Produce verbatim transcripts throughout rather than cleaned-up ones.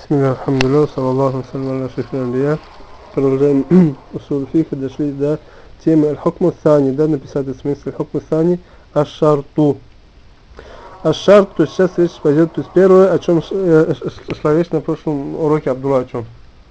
Бисмилля, алхамдулилля, саллаллаху салям аля шейхи анбия. Продолжаем усул фика, дошли до темы аль-хукму сани, да, написать в смысле аль-хукму сани аш-шарту. Аш-шарт, то есть сейчас речь пойдет, то есть первое, о чем э, шла речь на прошлом уроке Абдулла, о чем?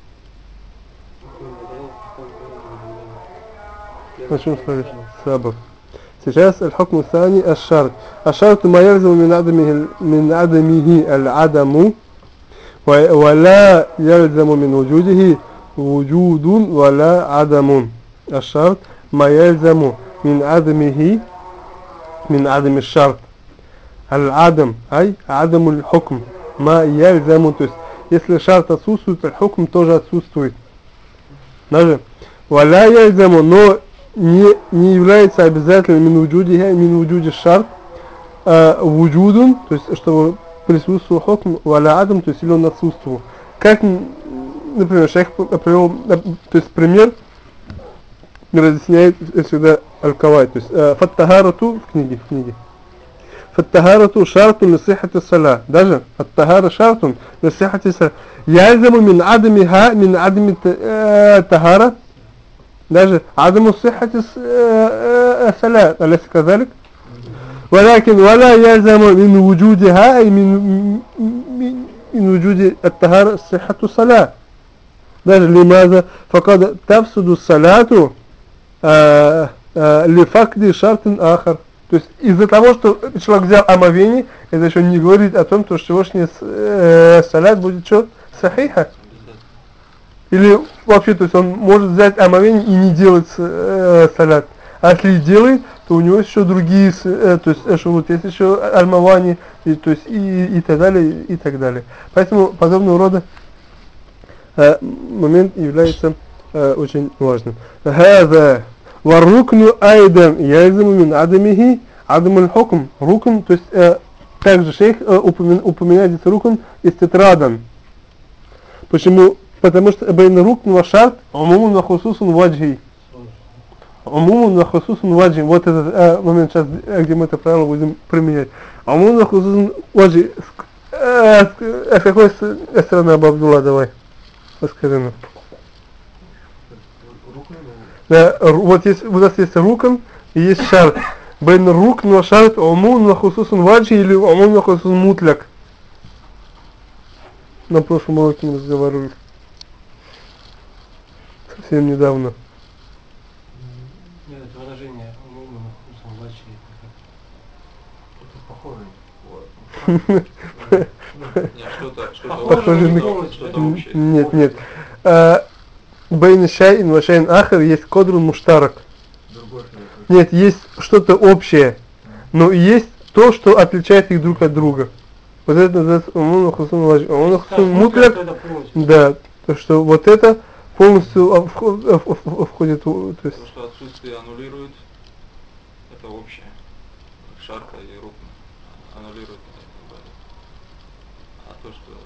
О чем шла речь? Сабр. Сейчас аль-хукму сани аш-шарт. Аш-шарту ма ялзаму мин адамихи мин адамихи аль-адаму. ولا يلزم من وجوده وجود ولا عدم. الشرط ما يلزم من عدمه من عدم الشرط. العدم أي عدم الحكم. ما يلزم, то есть если шарт отсутствует, الحكم тоже отсутствует. Даже ولا يلزم, но не, не является обязательным من وجوده من وجود الشرط وجود, то есть чтобы присутствовал хукм, валя адам, то есть или он отсутствовал. Как, например, шейх привел, то есть пример разъясняет всегда аль-кавай, то есть фаттахарату в книге, в книге. Фаттахарату шартун лисихати саля. Даже фаттахара шартун лисихати саля. Ялзаму мин адамиха, мин адами тахара. Даже адаму сихати саля. Аляси казалик? ولكن ولا يلزم من وجودها أي من من وجود الطهارة صحة الصلاة. даже لماذا؟ فقد تفسد الصلاة لفقد شرط آخر. То есть из-за того, что человек взял омовение, это еще не говорит о том, что сегодняшний салат будет что? Сахиха. Или вообще, то есть он может взять омовение и не делать салат. А если делает, то у него есть еще другие, э, то есть эшелут, есть еще альмавани, и, то есть и, и так далее, и так далее. Поэтому подобного рода э, момент является э, очень важным. Хаза варрукну айдан ялзаму мин адамихи адам аль-хукм. Рукн, то есть э, также шейх э, упомя, упоминает здесь рукн иститрадан. Почему? Потому что бейн рукн ва шарт умумун ва хусусун ваджхи. Умумун ва хусусун ваджи. Вот этот э, момент сейчас, где мы это правило будем применять. Умумун ва хусусун ваджи. С какой стороны, Абу Абдулла, давай? Расскажи нам. Да, вот есть, у нас есть рукн и есть шарт. Бейн рукн ва шарт умумун ва хусусун ваджи или умумун ва хусусун мутляк. На прошлом уроке мы разговаривали. Совсем недавно. Нет, нет. Бейн шайин ва шайин ахар есть кодрун муштарак. Нет, есть что-то общее, но есть то, что отличает их друг от друга. Вот это называется умун хусун мутляк. Да, то что вот это полностью входит, то есть. То, что отсутствие аннулирует, это общее. Шарта и рукн аннулирует. А то, что...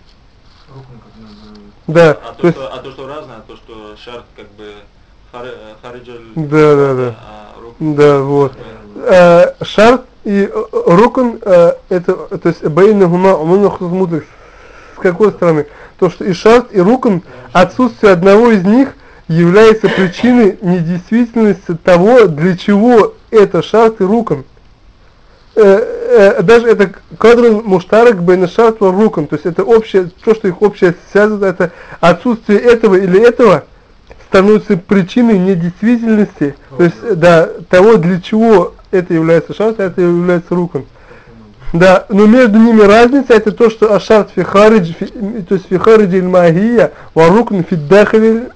Да. А то, что, а то, что разное, а то, что шарт как бы хариджаль... Да, да, да. А рукн... Да, вот. Э, шарт и рукн, э, это, то есть, бейнахума умун хусус мутляк. С какой стороны? То, что и шарт, и рукн, отсутствие одного из них является причиной недействительности того, для чего это шарт и рукн. Э, э, даже это кадрун муштарак бейн шарт ва рукн, то есть это общее, то, что их общее связывает, это отсутствие этого или этого становится причиной недействительности, то есть да, того, для чего это является шарт, а это является рукн. Да, но между ними разница, это то, что ашарт фи харидж, то есть фи харидж аль-магия, ва рукн фи дахиль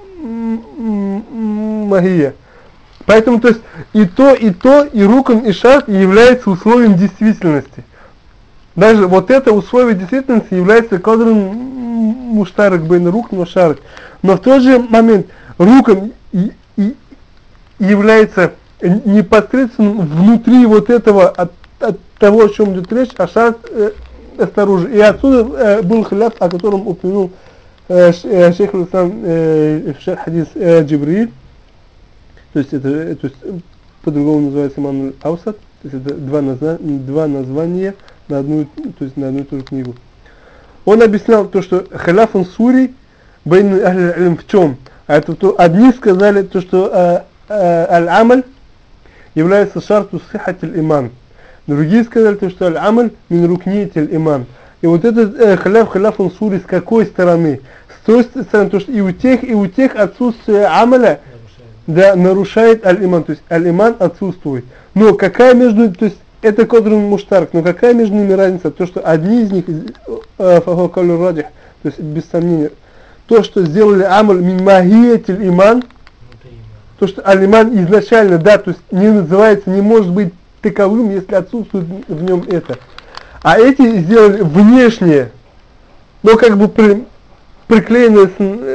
магия. Поэтому, то есть, и то, и то, и рукн, и шарт является условием действительности. Даже вот это условие действительности является кадрун муштарак бейн рукн ва шарт. Но в тот же момент рукн и, и является непосредственно внутри вот этого, от, от того, о чем идет речь, а шарт э, снаружи. И отсюда э, был хиляф, о котором упомянул э, шейх Аль-Ислам э, в шейх хадис э, Джибриль. То есть это, то есть по-другому называется Иман Аусат, то есть это два, назна, два названия на одну, то есть на одну и ту же книгу. он объяснял то, что халяфун сури бейн ахли илм в чем? А это то, одни сказали то, что э, э, аль-амаль является шарту сихатиль иман. Другие сказали то, что аль-амаль мин рукнитиль иман. И вот этот э, халяф халяфун сури с какой стороны? С той стороны, то, что и у тех, и у тех отсутствие амаля да, нарушает аль-иман, то есть аль-иман отсутствует. Но какая между, то есть это кадрун муштарк, но какая между ними разница? То, что одни из них, фахокалю радих, то есть без сомнения, то, что сделали амаль мин магиятиль иман, то, что аль-иман изначально, да, то есть не называется, не может быть таковым, если отсутствует в нем это. А эти сделали внешнее, но как бы при, приклеенное с,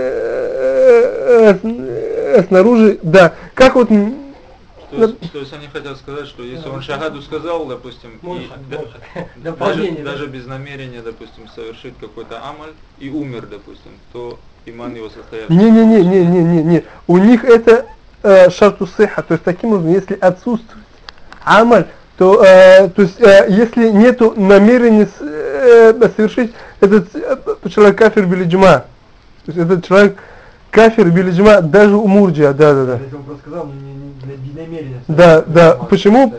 э, э, снаружи, да, как вот... То есть, то есть они хотят сказать, что если он шагаду сказал, допустим, может, и, может. да, даже, даже без намерения, допустим, совершить какой-то амаль и умер, допустим, то иман его состоят. Не-не-не-не-не-не-не. У них это э, шарту сиха, то есть таким образом, если отсутствует амаль, то, э, то есть э, если нету намерения с, э, совершить, этот э, человек кафир билиджма, то есть этот человек кафир билиджма даже у мурджия, да-да-да. Если он просто сказал, не, не, не намеренно. Да, да, почему?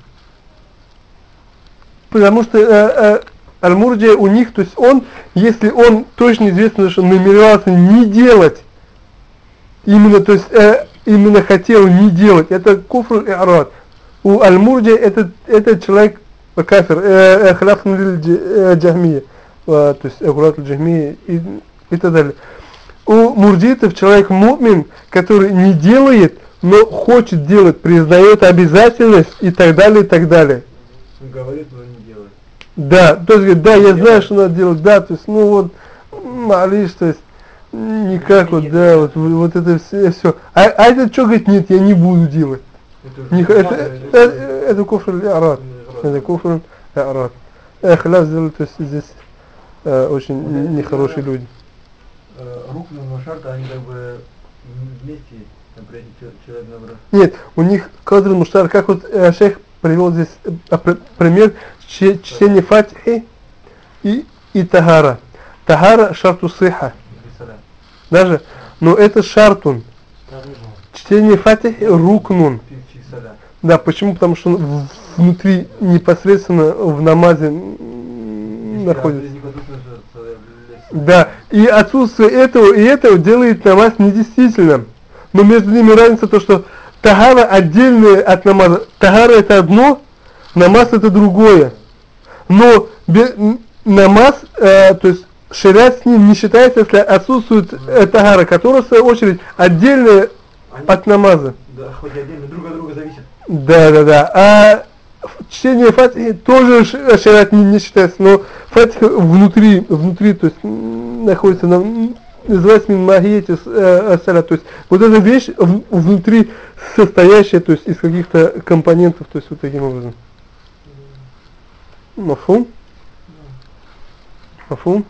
Потому что э, э, аль-мурджия у них, то есть он, если он точно известно, что намеревался не делать, именно, то есть э, именно хотел не делать, это куфр и арад. У аль-мурджия этот, этот человек кафир, халяф джахмия, то есть аккурат джахмия и, и так далее. У мурджитов человек му'мин, который не делает, но хочет делать, признает обязательность и так далее, и так далее. Он говорит, но не делает. Да, то есть говорит, да, я знаю, что надо делать, да, то есть, ну вот, малыш, то есть, никак вот, да, вот, вот это все, все. А, а этот что говорит, нет, я не буду делать. Это, Не, это, это, это, это куфр ли-арад. Это куфр ли-арад. Халяф сделали, то есть здесь э, очень вот нехорошие люди. Рукны мушарта, они как бы вместе, например, человек набрал. Нет, у них кадр муштар, как вот э, шейх привел здесь э, пример чтения фатихи и, и тагара. Тагара шарту сиха. Даже, но это шартун. Чтение фатихи рукнун. Да, почему? Потому что он внутри непосредственно в намазе находится. Да, и отсутствие этого и этого делает намаз недействительным. Но между ними разница то, что тагара отдельная от намаза. Тагара это одно, намаз это другое. Но намаз, э, то есть шариат с ним не считается, если отсутствует э, тагара, которая в свою очередь отдельная от намаза. Да, хоть отдельно друг от друга зависит. Да, да, да. А чтение фатихи тоже шариат не, не считается, но фатиха внутри, внутри, то есть находится, на, называется магиете э, салят, то есть вот эта вещь в, внутри состоящая, то есть из каких-то компонентов, то есть вот таким образом. Мафум? Мафум?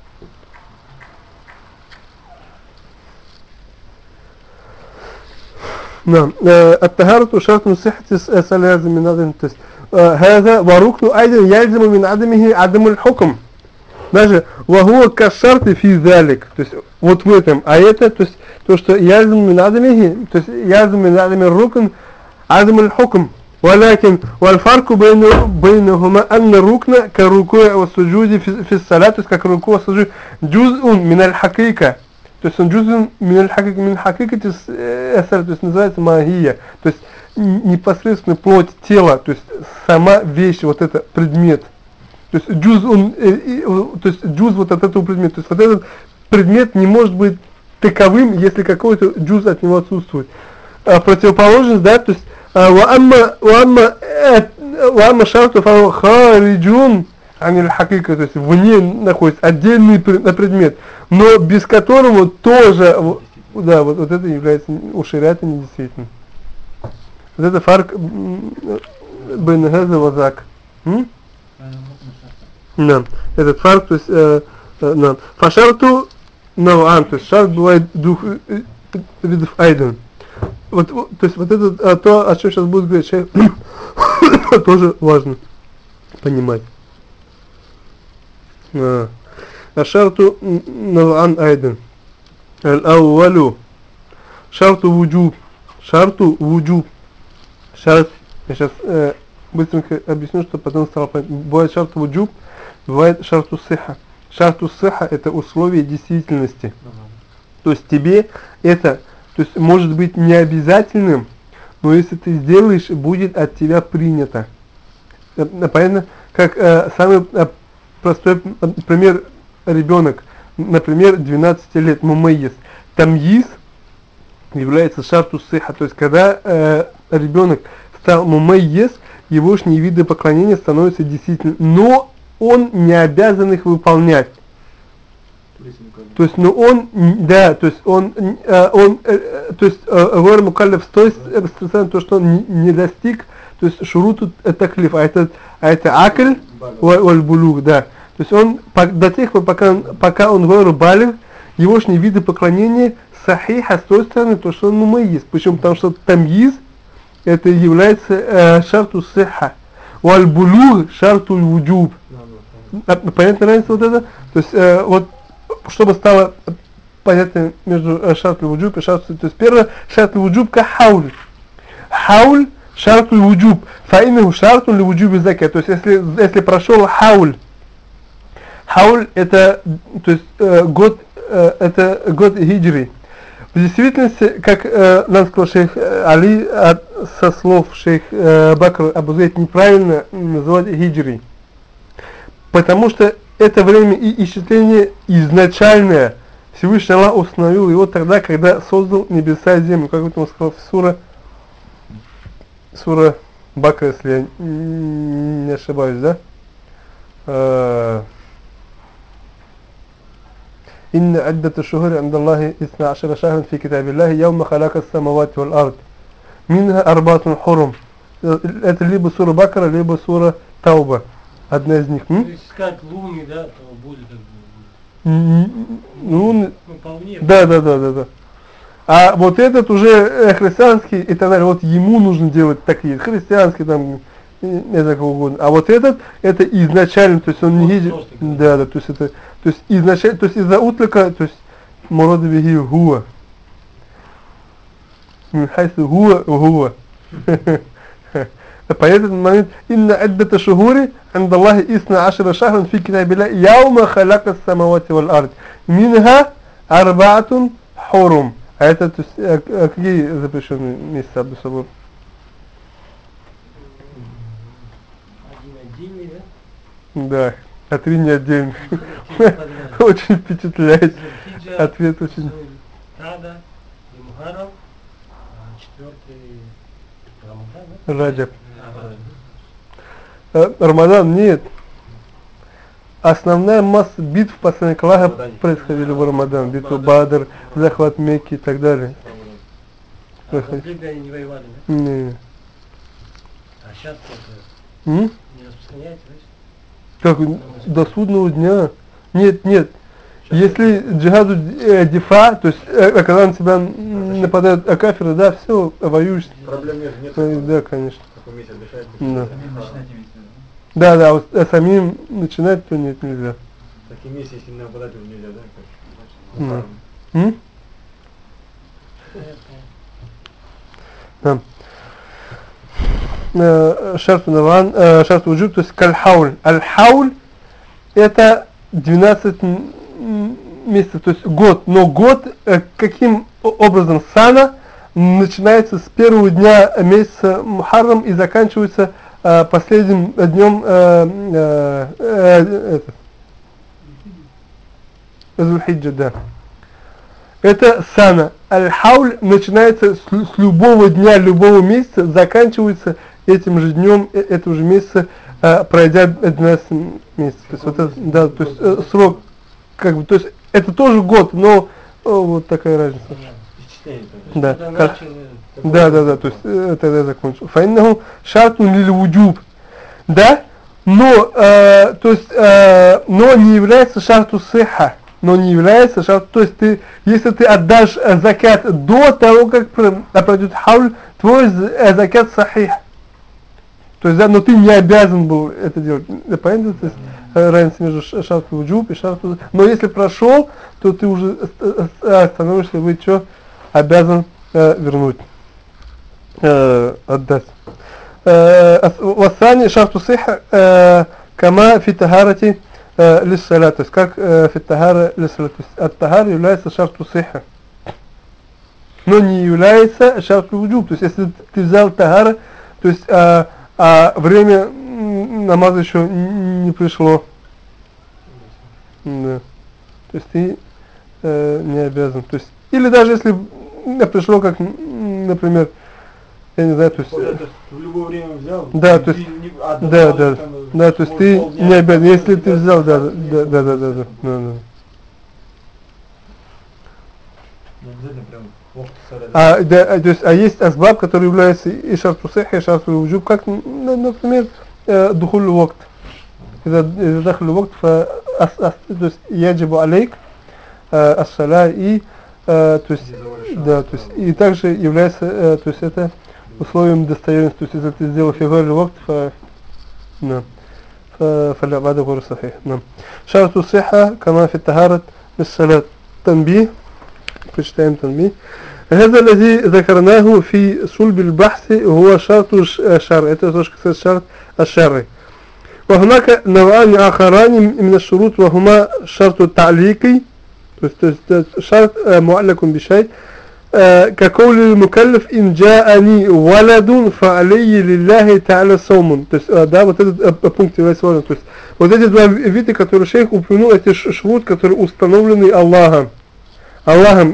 نعم الطهارة شرط من صحة الصلاة من عدم التس هذا وركن أيضا يلزم من عدمه عدم الحكم даже وهو كالشرط في ذلك то есть вот в этом а это то есть то что يلزم من عدمه то есть يلزم من عدم الركن عدم الحكم ولكن والفرق بين بينهما أن الركن كالركوع والسجود في, في الصلاة то есть как рукуع والسجود جزء من الحقيقة. То есть он джузун мин хакика, то есть называется магия, то есть непосредственно плоть тела, то есть сама вещь, вот это предмет. То есть джуз он, то есть джуз вот от этого предмета, то есть вот этот предмет не может быть таковым, если какой-то джуз от него отсутствует. А противоположность, да, то есть ва амма ва амма ва амма шарту фа хариджун аниль хакика, то есть вне находится отдельный предмет, но без которого тоже, да, вот, вот это является у шариата недействительным. Вот это фарк бен газа вазак. Да, этот фарк, то есть, э, э, да. Фашарту наван, то есть шарт бывает двух видов айдан. Вот, вот, то есть вот это а, то, о чем сейчас будет говорить шейх, тоже важно понимать. الشرط نوعان أيضا. الأول شرط وجوب. شرط وجوب. Шарт, я сейчас э, быстренько объясню, чтобы потом стало понятно. Бывает шарт вуджуб, бывает шарту сиха. Шарту сиха это условие действительности. Uh-huh. То есть тебе это, то есть может быть не обязательным, но если ты сделаешь, будет от тебя принято. Э, понятно? Как э, самый э, простой пример, ребенок, например, двенадцать лет, мумайиз. Тамйиз является шарту сиха, то есть когда э, ребенок стал мумайиз, егошние виды поклонения становятся действительно, но он не обязан их выполнять. То есть, ну он, да, то есть он, э, он, э, то есть гор мукаллиф стоит то, что он не, не достиг, то есть шуруту таклиф, а это, а это акль, валь булуг, да. То есть он до тех пор, пока, пока он гор балив, егошние виды поклонения сахиха с той стороны, то что он мумайиз, причем потому что тамйиз это является э, шарту сиха, валь булуг шарту вуджуб. Понятно разница вот это? То есть э, вот чтобы стало понятно между э, шарту вуджуб и шарту, то есть первое шарту вуджуб ка хауль. Хауль шарту вуджуб, фаиннаху шарту ли вуджубе закат. То есть если если прошел хауль, хауль это то есть э, год э, это год хиджри. В действительности, как э, нам сказал шейх Али, от, со слов шейх э, Бакр Абу Зейд, неправильно называть хиджри. Потому что это время и исчисление изначальное. Всевышний Аллах установил его тогда, когда создал небеса и землю. Как это он сказал в сура, сура Бакр, если я не ошибаюсь, да? Э, إن عدة الشهور عند الله اثنا عشر شهرا في كتاب الله يوم خلق السماوات والأرض منها أربعة حرم. Это либо сура Бакара, либо сура Тауба. Одна из них. То есть искать луны, да, то будет как бы... Луны. Вполне. Да, да, да, да, да. А вот этот уже э, христианский и так далее, вот ему нужно делать такие, христианские там, не знаю, кого угодно. А вот этот, это изначально, то есть он не видит, да, да, то есть это, то есть изначально, то есть из-за утлика, то есть мурада бихи гуа. Хайсу гуа, гуа. По этому моменту, инна аддата шухури, анда Аллахи исна ашира шахран фи китабилла, яума халака самавати вал ард. Минха арбаатун хурум. А это, то есть, а какие запрещенные места, Абдусабур? Да, а три не отдельно. Очень впечатляет. Ответ очень... Раджаб. Рамадан нет. Основная масса битв посланника Аллаха происходили в Рамадан. Битва Бадр, захват Мекки и так далее. А в конфликте они не воевали, да? Не. А сейчас это М? не распространяется, да? Как до судного дня? Нет, нет. Если джихаду э, дифа, то есть э, когда на тебя нападают акафиры, да, все, воюешь. Проблем нет, нет. Э, да, конечно. Такой месяц решает. Да. Да, да, вот а самим начинать, то нет, нельзя. Такие месяцы, если не нападать, уже нельзя, да? Да. М? Да. Шарт наван, шарт вуджуб, то есть каль-хауль. Аль-хауль это двенадцать месяцев, то есть год. Но год каким образом? Сана начинается с первого дня месяца Мухаррам и заканчивается э, последним днем э, э, э, Зульхиджа, да. Это сана. Аль-хауль начинается с, с любого дня, любого месяца, заканчивается этим же днем, э, этого же месяца, э, пройдя двенадцать месяцев. То есть, вот это, да, то есть э, срок, как бы, то есть это тоже год, но э, вот такая разница. Да, как, да, да, да, то есть э, тогда я закончу. Фаиннаху шартун лиль вуджуб. Да, но, э, то есть, э, но не является шарту сиха. Но не является шарту, то есть ты, если ты отдашь э, закат до того, как пройдет хауль, твой э, закат сахих. То есть, да, но ты не обязан был это делать. Понятно? То есть, э, разница между ш- шарту вуджуб и шарту... Но если прошел, то ты уже ост- ост- становишься, вы что, обязан э, вернуть, э, отдать. Вассани шарту сиха э, кама фи тахарати э, лиссаля. То есть, как э, фи тахара лиссаля. То есть, ат-тахар является шарту сиха, но не является шарту вуджуб. То есть, если ты взял тахара, то есть, а, а время м, намаза еще н- не пришло. Да. То есть ты э, не обязан. То есть, или даже если м, пришло, как, м, например, я не знаю, то есть... Вот э, это в любое время взял. Да, и то есть, ты не- а, да, давал, да, там, да, то есть может, ты полдня, не обязан, потом если ты тебя взял, да, шарт да, не да, да, да, было, да, да, чтобы- да, да. Не обязательно прям вокт саля. А, да, а, то есть, а есть асбаб, которые являются и шарту сиха, и шарту вуджуб, как, н- например, э, духуль вокт. إذا إذا دخل الوقت فأس أس то есть яджибу алейк ас-саля и э, то есть да, то есть и также является э, то есть это условием достоверности. То есть если ты сделал фигур вокт, фа да, فلا بعد غير صحيح. نعم. شرط الصحة كما في الطهارة للصلاة. تنبيه. прочитаем تنبيه. هذا الذي ذكرناه في صلب البحث هو شرط الشرع. Это тоже касается шарт الشرعي. وهناك نوعان آخران من الشروط وهما شرط التعليقي شرط معلق بشيء كقول المكلف إن جاءني ولد فعلي لله تعالى صوم. То есть, да, вот этот пункт является важным. То есть, вот эти два вида, которые шейх упомянул, это шрут, которые установлены Аллахом. Аллахом.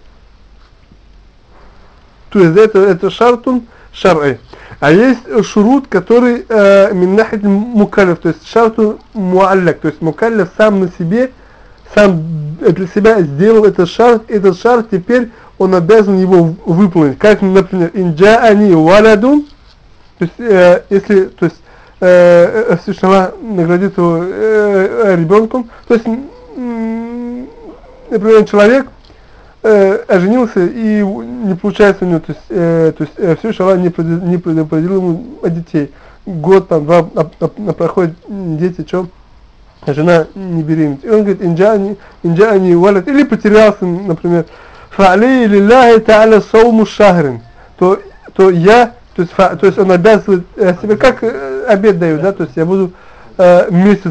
То есть, это, это шартун шар'и. А есть шурут, который э, миннахид мукаллиф, то есть шарту муалляк, то есть мукаллиф сам на себе, сам для себя сделал этот шарт, этот шарт теперь он обязан его выполнить. Как, например, инджаани валадун, то есть э, если, то есть э, Всевышний Аллах наградит его э, ребенком, то есть, э, например, человек Э, оженился и не получается у него, то есть, э, то есть э, Всевышний Аллах не, пред, не предопределил ему детей. Год, там, два, а, а, а, проходят дети, что? Жена не беременна. И он говорит, инджани, инджани валят, или потерялся, например, фа'али лилляхи та'аля сауму шахрин, то, то я, то есть, фа, то есть он обязывает э, себе, как э, обед даю, да, то есть я буду э, месяц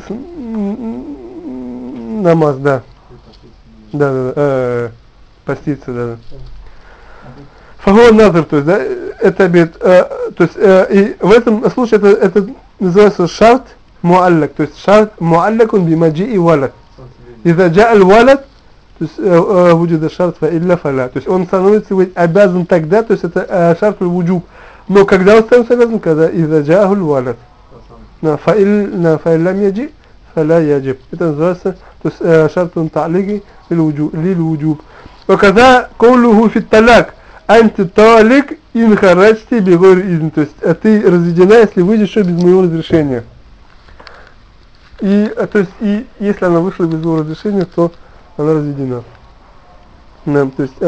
намаз, да. Да, да, да. Э, поститься, да. Фагуа назар, то есть, да, это обед, э, то есть, э, и в этом случае это, это называется шарт муаллак, то есть шарт муаллак он бимаджи и валад. Иза джа валад, то есть, вуджуда шарт фа илля фаля, то есть он становится обязан тогда, то есть это э, шарт вуджуб. Но когда он становится обязан, когда иза джа валад. Фа иллям яджи, фаля яджиб. Это называется, то есть, э, шарт он та'лиги лил вуджуб. وكذا قوله في الطلاق أنت طالق إن خرجت بغير إذن, то есть ты разведена, если выйдешь еще без моего разрешения. И, то есть, и если она вышла без моего разрешения, то она разведена. Да, то есть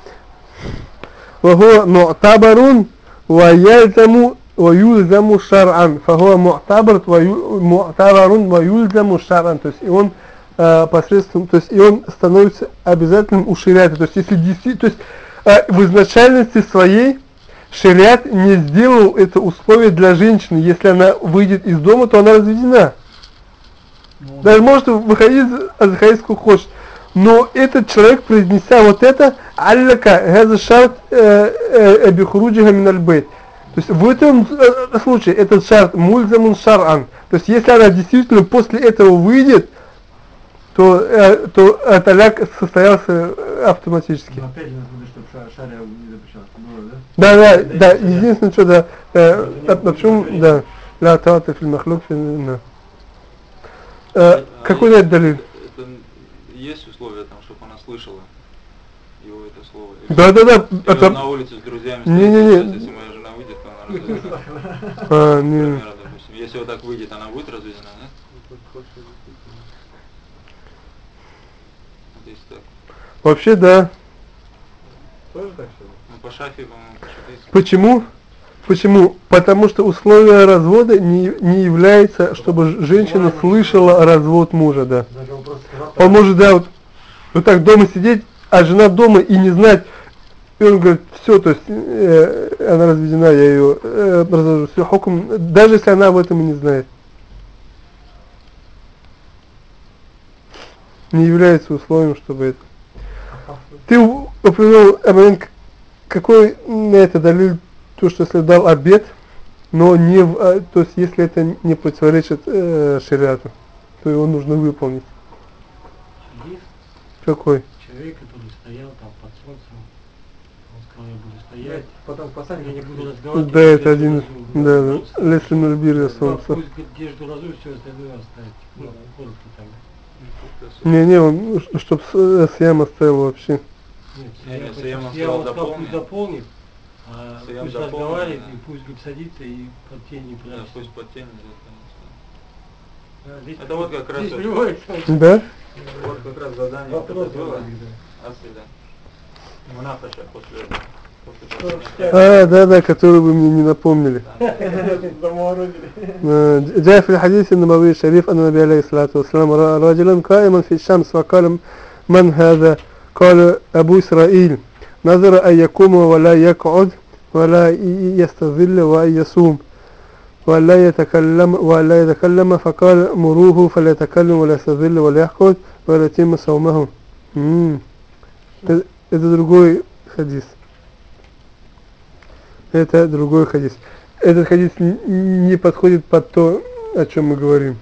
وهو معتبر ويلزم ويلزم شرعا فهو معتبر معتبر ويلزم شرعا, то есть и он Uh, посредством, то есть и он становится обязательным у шариата. То есть если действительно, то есть uh, в изначальности своей шариат не сделал это условие для женщины. Если она выйдет из дома, то она разведена. Ну, даже может выходить, заходить сколько хочет. Но этот человек, произнеся вот это, аллака хаза шарт бихуруджиха миналь бейт. То есть в этом случае этот шарт мульзамун шар'ан. То есть если она действительно после этого выйдет, то, э, то э, таляк состоялся автоматически. Но опять же, надо, чтобы шаря не запрещалось. Да, да, да, да, единственное, что, да, э, а, почему, да, ля таата филь махлук, да. Какой это далиль? Это есть условия там, чтобы она слышала его это слово? Да, да, да. Или Это... на улице с друзьями не, не, не. если моя жена выйдет, то она разведена. А, не. Если вот так выйдет, она будет разведена, да? Так. Вообще, да. Тоже так все? Ну, по шафе, по-моему, по шафе. Почему? Почему? Потому что условие развода не, не является, чтобы ж- женщина слышала развод мужа, да. Даже вопрос сказал, Он может, да, вот, вот так дома сидеть, а жена дома и не знать. И он говорит, все, то есть э, она разведена, я ее э, развожу, все, хукм, даже если она об этом и не знает. Не является условием, чтобы это. Ты у- упомянул момент, какой на это далил, то, что если дал обет, но не в, а, то есть если это не противоречит э, шариату, то его нужно выполнить. Хадис, Какой? человек, который стоял там под солнцем, он сказал, я буду стоять, потом в я не послании буду разговаривать. Да, это один, из да, да, Лесли Нальбирия солнце. Пусть одежду разует, все остальное оставить. Ну, коротко так. Не, не, он, чтоб съем оставил вообще. Нет, Не, не, я, Саям я, сказал, вот сказал, пусть дополнит. дополнит, а Саям пусть дополнит, разговаривает, да. и пусть говорит, садится и под тень не Да, прячется. пусть подтянет. А, здесь- Это вот как раз здесь вот- приводится. Да? Вот как раз задание вот Вопрос это было. был, да. Асиля. Мунафаша после этого. После Что, подтянения. А, да, да, который вы мне не напомнили. جاء في الحديث النبوي الشريف أن النبي عليه الصلاة والسلام رأى رجلا قائما في الشمس وقال من هذا؟ قال أبو إسرائيل نظر أن يقوم ولا يقعد ولا يستظل وأن يصوم ولا يتكلم ولا يتكلم فقال مروه فلا يتكلم ولا يستظل ولا يقعد ولا يتم صومه. М. Это это другой хадис. Это другой хадис. Этот хадис н- не подходит под то, о чем мы говорим.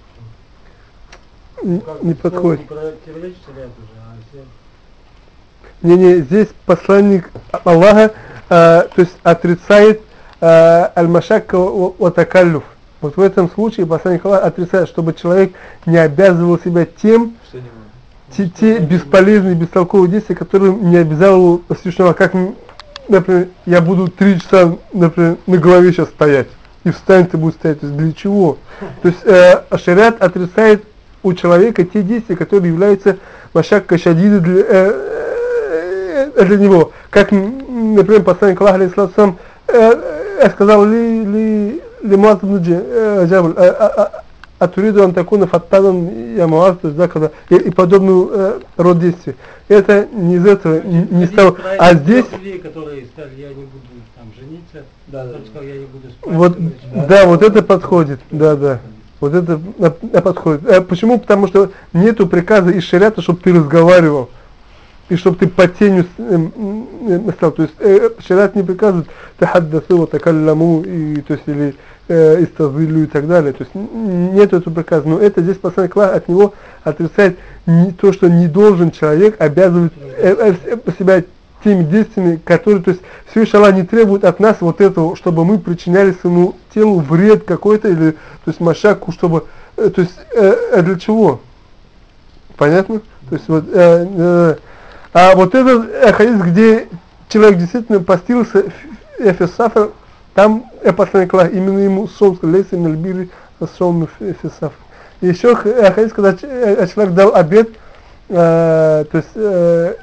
Н- Как Не бы слово подходит. Не противоречит шариату же, а все- Не-не, здесь посланник Аллаха, э, то есть отрицает э, аль-машакка ва такаллюф. Вот в этом случае посланник Аллаха отрицает, чтобы человек не обязывал себя тем, Что не те, может. те бесполезные, бестолковые действия, которые не обязал Всевышнего, как, например, я буду три часа, например, на голове сейчас стоять, и встань ты будешь стоять, то есть для чего? То есть э, шариат отрицает у человека те действия, которые являются машакка шадида для, э, э, для него. Как, например, посланник Аллаха, алейхиссалату вассалам, э, сказал ли, ли, ли Муаз ибн Джабаль, Атуриду антакуна фаттадан я Муаз, то есть, да, когда, и, и подобный э, род действий. Это не из этого, не, не Хадис стало. про А этих здесь, трех людей, которые сказали, я не буду там жениться, Да, да, тот да. сказал, я не буду спать. вот, короче. да, вот это подходит, да, да. Вот это э, э, подходит. Э, почему? Потому что нету приказа из шариата, чтобы ты разговаривал. И чтобы ты по тенью э, э, стал. То есть э, шариат не приказывает тахаддасу ва такалламу, и то есть или э, истазилю и так далее. То есть нет этого приказа. Но это здесь посланник Аллаха от него отрицает не, то, что не должен человек обязывать э, э, себя теми действиями, которые, то есть Всевышний Аллах не требует от нас вот этого, чтобы мы причиняли своему телу вред какой-то, или то есть машаку, чтобы, э, то есть э, для чего? Понятно? То есть вот э, э, а вот этот э, хадис, где человек действительно постился эфисафа, там э, посланник Аллаха именно ему сон сказал, лейса миналь бирри ас-саум эфисафа. Еще э, хадис, когда ч- э, человек дал обет, э, то есть э,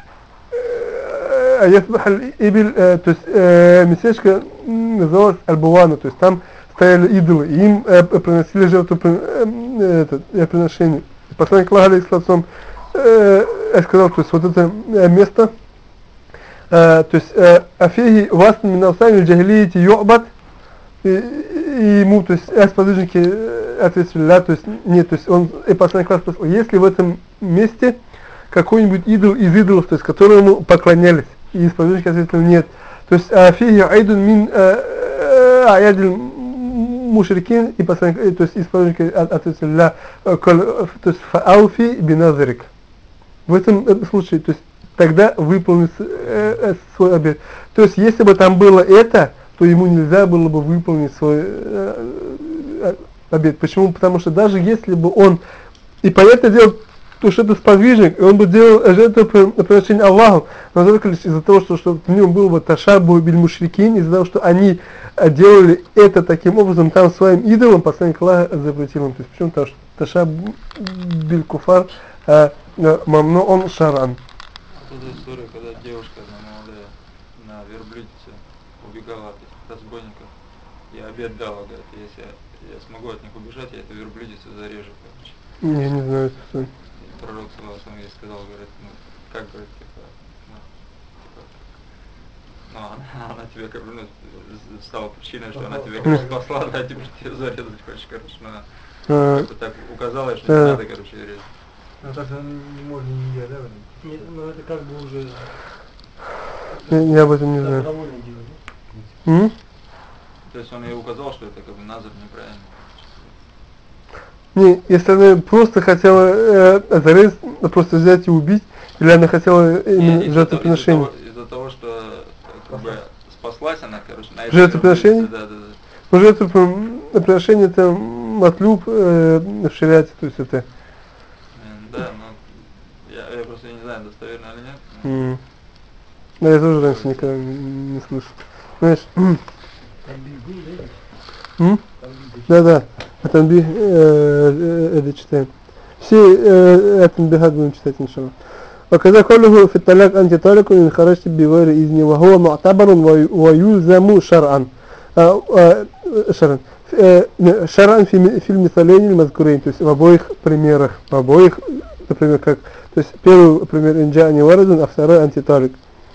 Ясбах аль-ибиль, то есть э, местечко называлось Аль-Буана, то есть там стояли идолы, и им э, приносили жертвоприношение. Посланник Аллаха, алейхиссалату вассалам, э, сказал, то есть вот это э, место, э, то есть афиги вас миналсами джахилияти ю'бад, и ему, то есть сподвижники ответили, да, то есть нет, то есть он, и посланник Аллаха спросил, если в этом месте какой-нибудь идол из идолов, то есть которому поклонялись, и сподвижники ответили нет. То есть афиги айдун мин аядиль мушрикин, и посланник, то есть сподвижники ответили ля, то есть фауфи биназарик. В этом случае, то есть тогда выполнить э, свой обет. То есть если бы там было это, то ему нельзя было бы выполнить свой э, обет. Почему? Потому что даже если бы он, и понятное дело, то что это сподвижник, и он бы делал жертвоприношение Аллаху, но только лишь из-за того, что, что в нем был бы ташаббу биль мушрикин, из-за того, что они делали это таким образом там своим идолом, посланник Аллаха запретил им. То есть почему? Потому что ташаббу биль куфар мамну он шаран. Вот эта история, когда девушка одна молодая на верблюдице убегала от этих разбойников. Я обед дал, говорит, если я, я смогу от них убежать, я эту верблюдицу зарежу, короче. Я не знаю, что. И пророк саллаллаху алейхи ва саллям ей сказал, говорит, ну, как, говорит, типа, ну, типа, ну, она, она тебе, как бы, ну, стала причиной, что она тебе, короче, спасла, да, типа, что тебя зарезать хочешь, короче, но она А, как бы так указала, что Да. не надо, короче, резать. Ну так она не может не ей, да, в этом? Не, ну это как бы уже я, я об этом не знаю. добровольно дело, да? М? То есть он ей указал, что это как бы назар неправильно. Не, если она просто хотела э, зарезать, ну, просто взять и убить, или она хотела именно Не, из-за жертвоприношение. того- Из-за того, что как бы спаслась она, короче, на этой Жертвоприношение? верблюдице, Да, да, да. Ну, жертвоприношение это матлуб э, в шариате, то есть это. М, Да, но я, я просто не знаю, достоверно или нет. но- М. Да, я тоже раньше никогда не, не слышал. Знаешь, Там бегу, да? м? Там бегу. Да-да, Атанбих э, это читаем. Все Атанбихат будем читать, иншаллах. وكذا قوله في الطلاق أنت طالق إن خرجت بغير إذن وهو معتبر ويلزم شرعا شرعا شرعا في في المثالين المذكورين, то есть в обоих примерах, в обоих, например, как, то есть первый пример إن جاءني ولد, а второй أنت طالق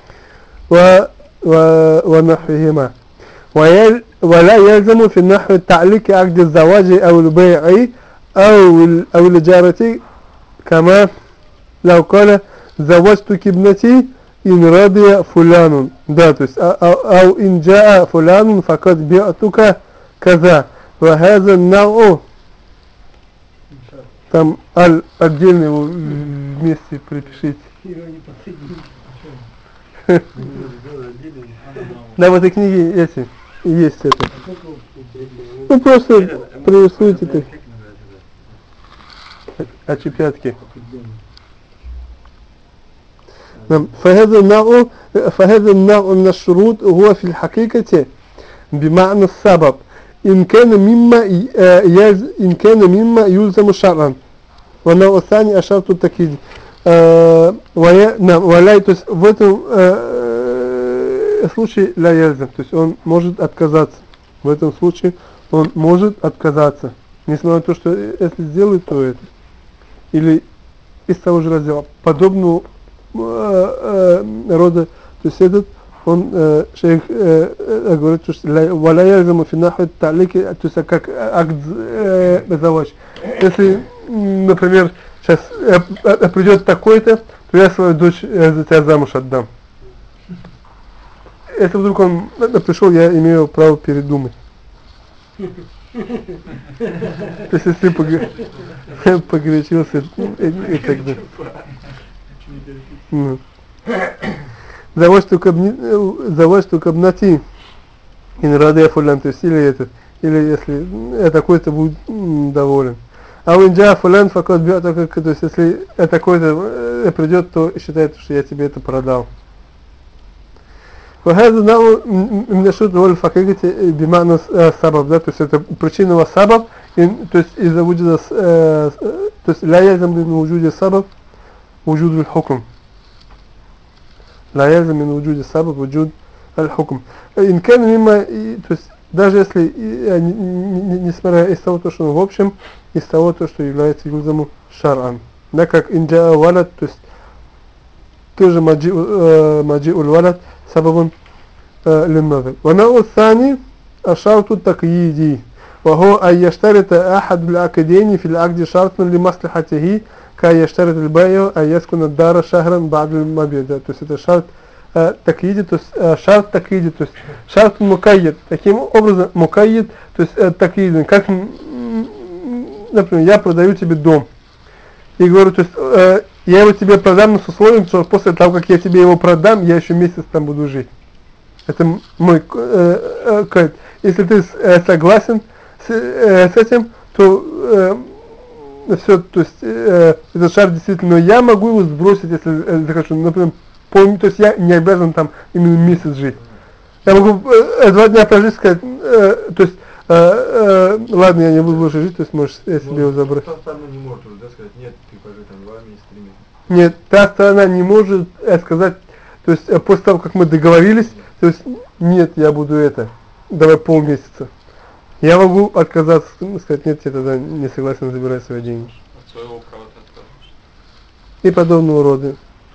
ونحوهما. ولا يلزم في النحو التعليق عقد الزواج أو البيع أو أو الإجارة كما لو قال زوجتك ابنتي إن رضي فلان, да, то есть أو, أو إن جاء فلان فقد بعتك كذا وهذا النوع там аль отдельно его вместе припишите. Ирония последняя. Да, в этой книге эти есть это. А как его тут? Ну просто прорисуйте так. Очепятки. نعم فهذا النوع فهذا النوع من الشروط هو في الحقيقة بمعنى السبب إن كان مما يلز إن كان مما يلزم شرعا والنوع الثاني الشرط التأكيد نعم ولا то есть в этом случае لا يلزم, то есть он может отказаться, в этом случае он может отказаться, несмотря на то, что если сделает, то это или из того же раздела подобного рода, то есть этот он шейх говорит, что ولا يلزم في نحو التعليق, то есть как акт завоч. Если, например, сейчас придет такой-то, то я свою дочь за тебя замуж отдам. Если вдруг он пришел, я имею право передумать. То есть если погорячился и так далее. Заводчик обнати и не рады фулян, то есть или этот, или если такой-то будет доволен. А у инджа фулян факот бьет, то есть если такой-то придет, то считает, что я тебе это продал. وهذا نوع من الشروط هو الحقيقة بمعنى السبب, да, то есть это причина сабаб, то есть из-за вуджуда, то есть لا يلزم من وجود السبب وجود الحكم. لا يلزم من وجود السبب وجود الحكم. إن كان مما, то есть даже если несмотря из того, что он в общем, из того, что является юлзаму шар'ан, да, как إن جاء ولد, то есть тоже маджи'у الولد سبب للنظر. والنوع الثاني الشرط التقييدي وهو أن يشترط أحد العقدين في العقد شرطا لمصلحته كأن يشترط البائع أن يسكن الدار شهرا بعد المبيع. То есть это шарт такиди, то есть шарт такиди, то есть шарт мукайид. Таким образом мукайид, то есть такиди, как, например, я продаю тебе дом и говорю, то есть я его тебе продам с условием, что после того, как я тебе его продам, я еще месяц там буду жить. Это мой э, э, если ты э, согласен с, э, с этим, то э, все, то есть э, этот шар действительно, но я могу его сбросить, если э, захочу. Например, помню, то есть я не обязан там именно месяц жить. Я могу э, два дня прожить, сказать, э, то есть э, э, ладно, я не буду больше жить, то есть можешь я себе его забрать. Та сторона не может уже, да, сказать, нет, ты пожи там два месяца, три месяца. Нет, та сторона не может э, сказать, то есть э, после того, как мы договорились, то есть нет, я буду это. давай полмесяца. Я могу отказаться, сказать, нет, я тогда не согласен, забирать свои деньги. От своего права ты откажешься. И подобного рода.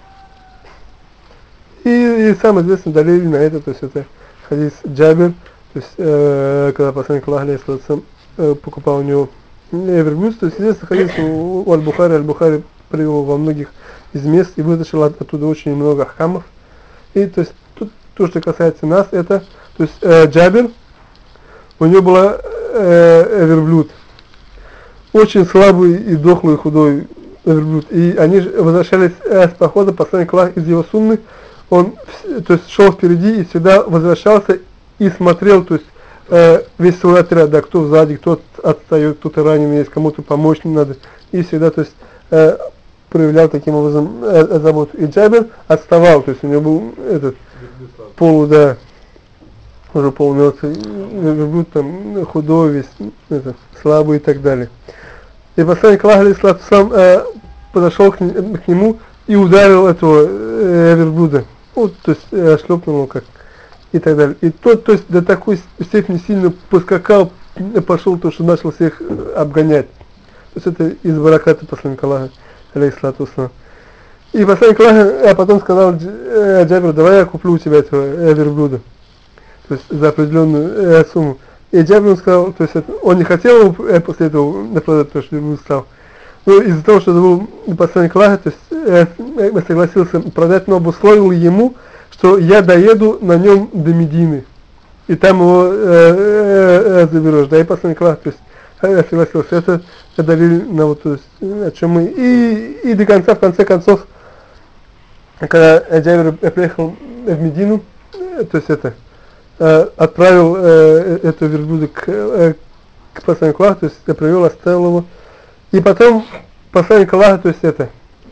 И, и самый известный далиль на это, то есть это хадис Джабир, то есть э, когда посланник Аллаха алейхиссалам э, покупал у него верблюд, то есть известный хадис у, у Аль-Бухари, Аль-Бухари привел во многих из мест и вытащил от, оттуда очень много ахкамов. И то есть тут, то, что касается нас, это, то есть э, Джабир, у него была э, верблюд, очень слабый и дохлый, худой верблюд, и они возвращались э, с похода, посланник Аллаха из его сунны, он, то есть, шел впереди и всегда возвращался и смотрел, то есть, э, весь свой отряд, да, кто сзади, кто отстает, кто-то раненый есть, кому-то помочь не надо, и всегда, то есть, э, проявлял таким образом э, заботу. И Джабир отставал, то есть, у него был этот, полу, да, уже полумертвый, верблюд там худой, весь, это, слабый и так далее. И посланник Аллаха алейхиссалам э, подошел к, к нему и ударил этого э, верблюда. Вот, то есть э, шлепнул его как и так далее. И тот, то есть до такой степени сильно поскакал, пошел, то что начал всех обгонять. То есть это из бараката посланника Аллаха алейхиссалату вассалам. И посланник Аллаха а потом сказал э, Джабиру, давай я куплю у тебя этого э, верблюда. То есть за определенную э, сумму. И Джабир сказал, то есть это, он не хотел его э, после этого продать, потому что верблюд стал. Но из-за того, что это был посланник Аллаха, то есть э, э, согласился продать, но обусловил ему, что я доеду на нем до Медины. И там его э, э, э, заберешь. Да, и посланник Аллаха, то есть э, согласился. Это, это далиль на вот, то есть, о чем мы. И, и до конца, в конце концов, когда Джабир приехал в Медину, э, то есть это, э, отправил э, эту верблюда к, э, к посланнику Аллаха, то есть привел, оставил его. И потом посланник Аллаха, то есть это,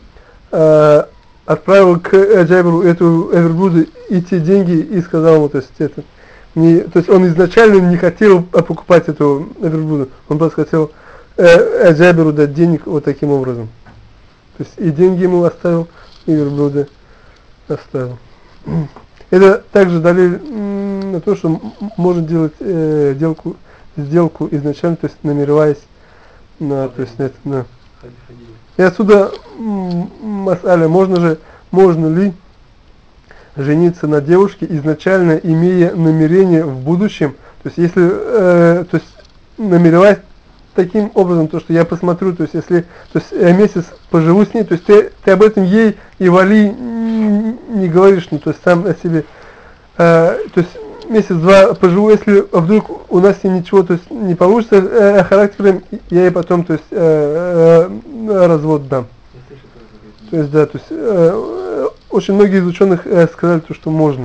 э, отправил к Джабиру эту верблюду и те деньги и сказал ему, то есть это, не, то есть он изначально не хотел покупать эту верблюду, он просто хотел э, Джабиру дать денег вот таким образом. То есть и деньги ему оставил, и верблюда оставил. Это также дали на то, что можно делать э, делку, сделку изначально, то есть намереваясь на, то есть, это, на. И отсюда мас'аля, можно же, можно ли жениться на девушке, изначально имея намерение в будущем, то есть если, э, то есть намереваясь таким образом, то что я посмотрю, то есть если, то есть я месяц поживу с ней, то есть ты, ты об этом ей и вали не говоришь, ну, то есть сам о себе, э, то есть месяц-два поживу, если вдруг у нас с ней ничего, то есть не получится э, характером, я ей потом, то есть э, э, развод дам. То есть да, то есть э, очень многие из ученых э, сказали то, что можно.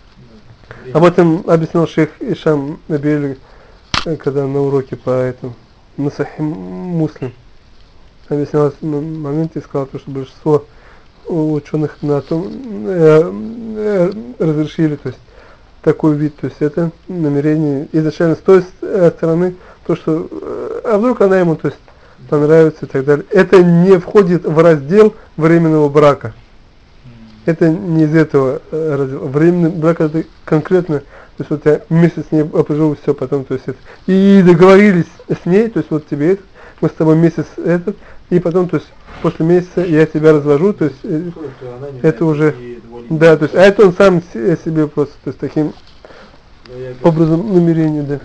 Об этом объяснял шейх Ишам Набиэль, э, когда на уроке по этому, на Сахих Муслим, объяснял на моменте и сказал то, что большинство ученых на том э, э, разрешили, то есть такой вид, то есть это намерение изначально с той стороны, то что, а вдруг она ему, то есть понравится и так далее. Это не входит в раздел временного брака. Это не из этого раздела. Временный брак это конкретно, то есть вот я месяц с ней поживу, все, потом, то есть это. И договорились с ней, то есть вот тебе это, мы с тобой месяц этот, и потом, то есть после месяца я тебя развожу, то есть э, это уже, да, то есть, а это он сам себе просто, то есть таким образом намерение, да.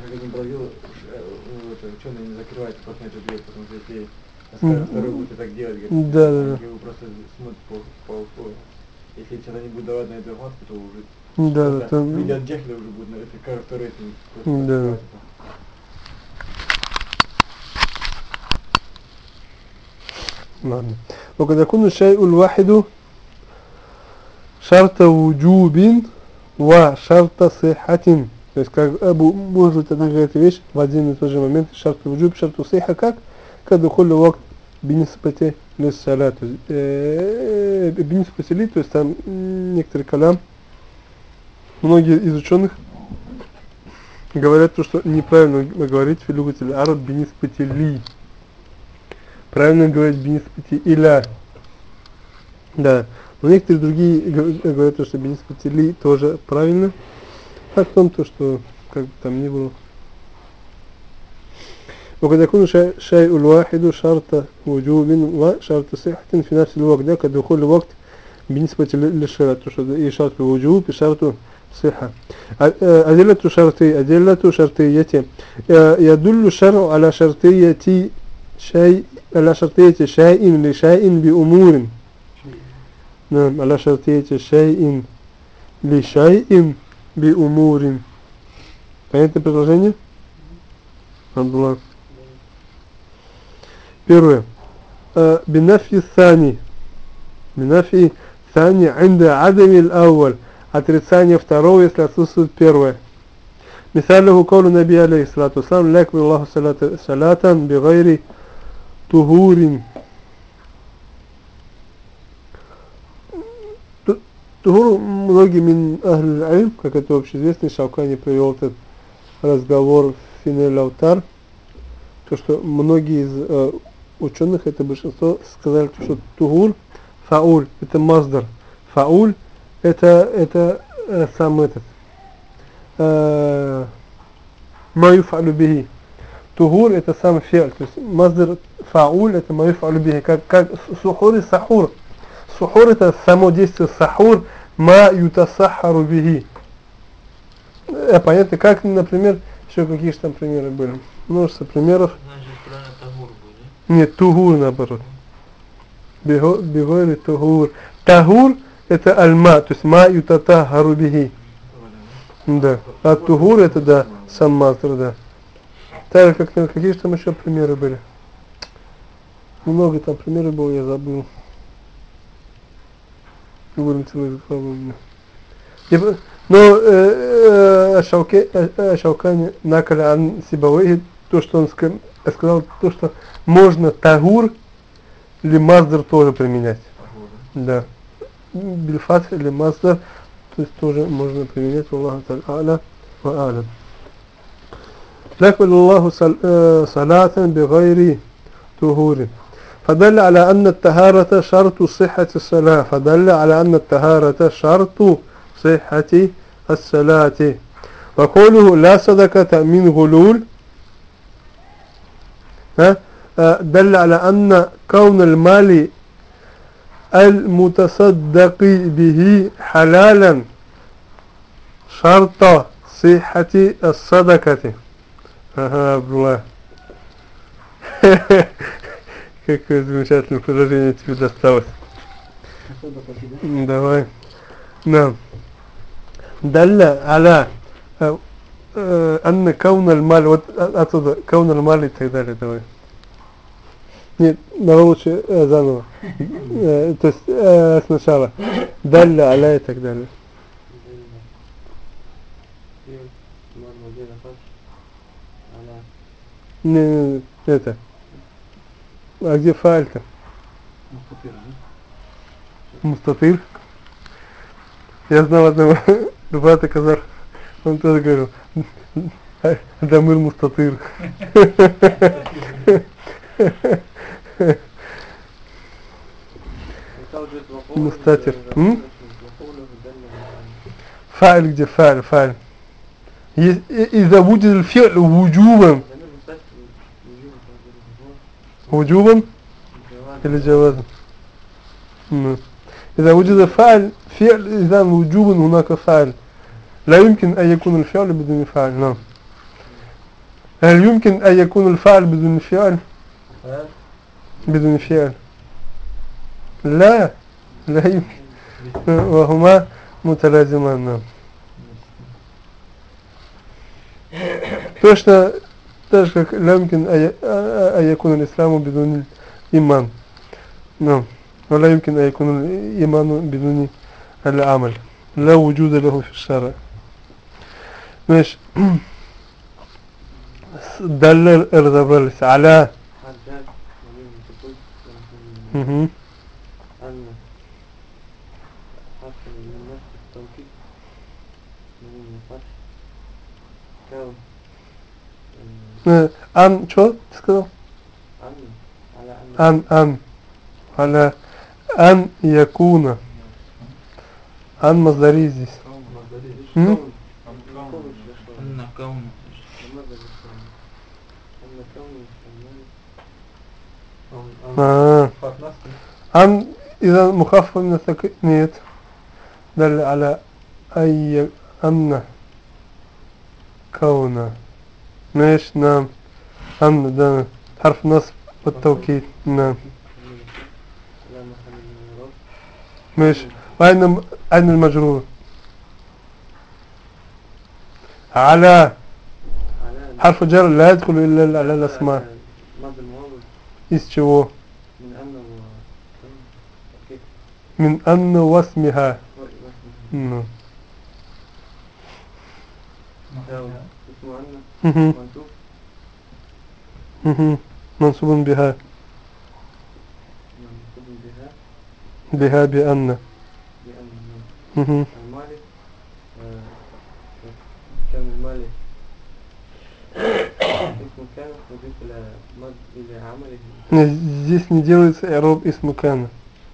Ученые не закрывают просто эту дверь, потому что если скажут, второй будет так делать, говорит, да, да, да. Его просто смотрят по, по условиям. Если что-то не будет давать на эту информацию, то уже да, да, то... видят джахля уже будет, это как второй этим. Да. ладно. وقد يكون الشيء الواحد شرط وجوب وشرط صحة. То есть, как Абу может она говорит вещь в один и тот же момент, шарт вуджуб, шарт сиха, как? Когда холли вакт бинисбати лиссалат. Бинисбати ли, то есть там некоторые калям, многие из ученых говорят то, что неправильно говорить филюгатель араб бинисбати ли. Правильно говорить бинисбати иля. Да. Но некоторые другие говорят, что бинисбати ли тоже правильно. А в том, то, что как бы там ни было. وقد يكون شيء الواحد شرط وجوب وشرط صحة في نفس الوقت ده كدخول الوقت بالنسبة للشرط إيه شرط الوجوب شرط صحة. أدلة شرطية أدلة شرطية يدل الشرع على شرطية شيء على شرطية شيء لشيء بأمور. نعم على شرطية شيء لشيء بأمور. Понятно предложение? Абдулlah. Первое. بنفي الثاني بنفي الثاني عند عدم الأول. Отрицание второго, если отсутствует первое. مثاله قول النبي عليه الصلاة والسلام لا يقبل الله صلاة بغير طهور. Тухур многие من أهل العلم, как это общеизвестно, Шаукани привел этот разговор в Финель Аутар, то что многие из э, ученых, это большинство, сказали, что Тухур, фауль, это маздар. Фауль это, это э, сам этот маюф алюбихи. Тухур это сам фиаль, то есть маздар фауль это маюф алюбихи, как, как сухур и сахур. Сухур это само действие сахур ма ютасахару бихи. Э, понятно, как, например, еще какие же там примеры были? Множество примеров. Нет, тухур наоборот. Бигойри тухур. Тахур это альма, то есть ма ютатахару бихи. Да. А тухур это да, сам маздар, да. Так как какие же там еще примеры были? Много там примеров было, я забыл. Вылетело из головы у меня. Но Шаукани накаля ан Сибавейхи, то, что он сказал, то, что можно тагур или маздар тоже применять. Да. Бильфат или маздар, то есть тоже можно применять. Аллаху та'аля ва алям. لكن الله صلاة بغير طهور. فدل على أن الطهارة شرط صحة الصلاة. فدل على أن الطهارة شرط صحة الصلاة. وقوله لا صدقة من غلول دل على أن كون المال المتصدق به حلالا شرط صحة الصدقة. Ага, Абдулла. Какое замечательное положение тебе досталось. Давай. Да. Далля аля анна кауна аль-маль, вот отсюда кауна аль-маль и так далее, давай. Нет, давай лучше э, заново. Э, то есть э, сначала. Далля аля и так далее. Не, не, не, это. А где фааль-то? Мустатир, да? Мустатир? Я знал одного брата Казар, он тоже говорил, Дамир Мустатир. Мустатир. Фааль где фааль, фааль. Иза будет фи'ль вуджубан. وجوبا или جوازا. إذا وجد فاعل فعل إذا وجوبا هناك فاعل لا يمكن أن يكون الفعل بدون فاعل. نعم. هل يمكن أن يكون الفاعل بدون فعل؟ بدون فعل لا لا يمكن وهما متلازمان. نعم. точно так же как لا يمكن أن يكون الإسلام بدون إيمان. نعم. ولا يمكن أن يكون الإيمان بدون العمل. لا وجود له في الشرع. ماشي. دل разобрались على اها ан что ты сказал? ан ан على أن يكون أن مصدري здесь. كونه. لماذا بالكون؟ أن كونه آه. صفات نفسه. أن إذا مخفف من الثقيل دل على أي أن كون. ماشي نعم. أن ده حرف نصب والتوكيد نعم. لا محل من الرب. ماشي. وأين أين المجرور؟ على على حرف جر لا يدخل إلا على الأسماء. ماضي الماضي إيش شو؟ من أن و كيف من أن واسمها. نعم. اسمه أن مهم. منصوب مهم. منصوب بها. منصوب بها بها بأن. بأن مهم. المالك كان المالك اسمه كان مضيف إلى مد إلى عمله. Здесь не делается إعراب اسم كان.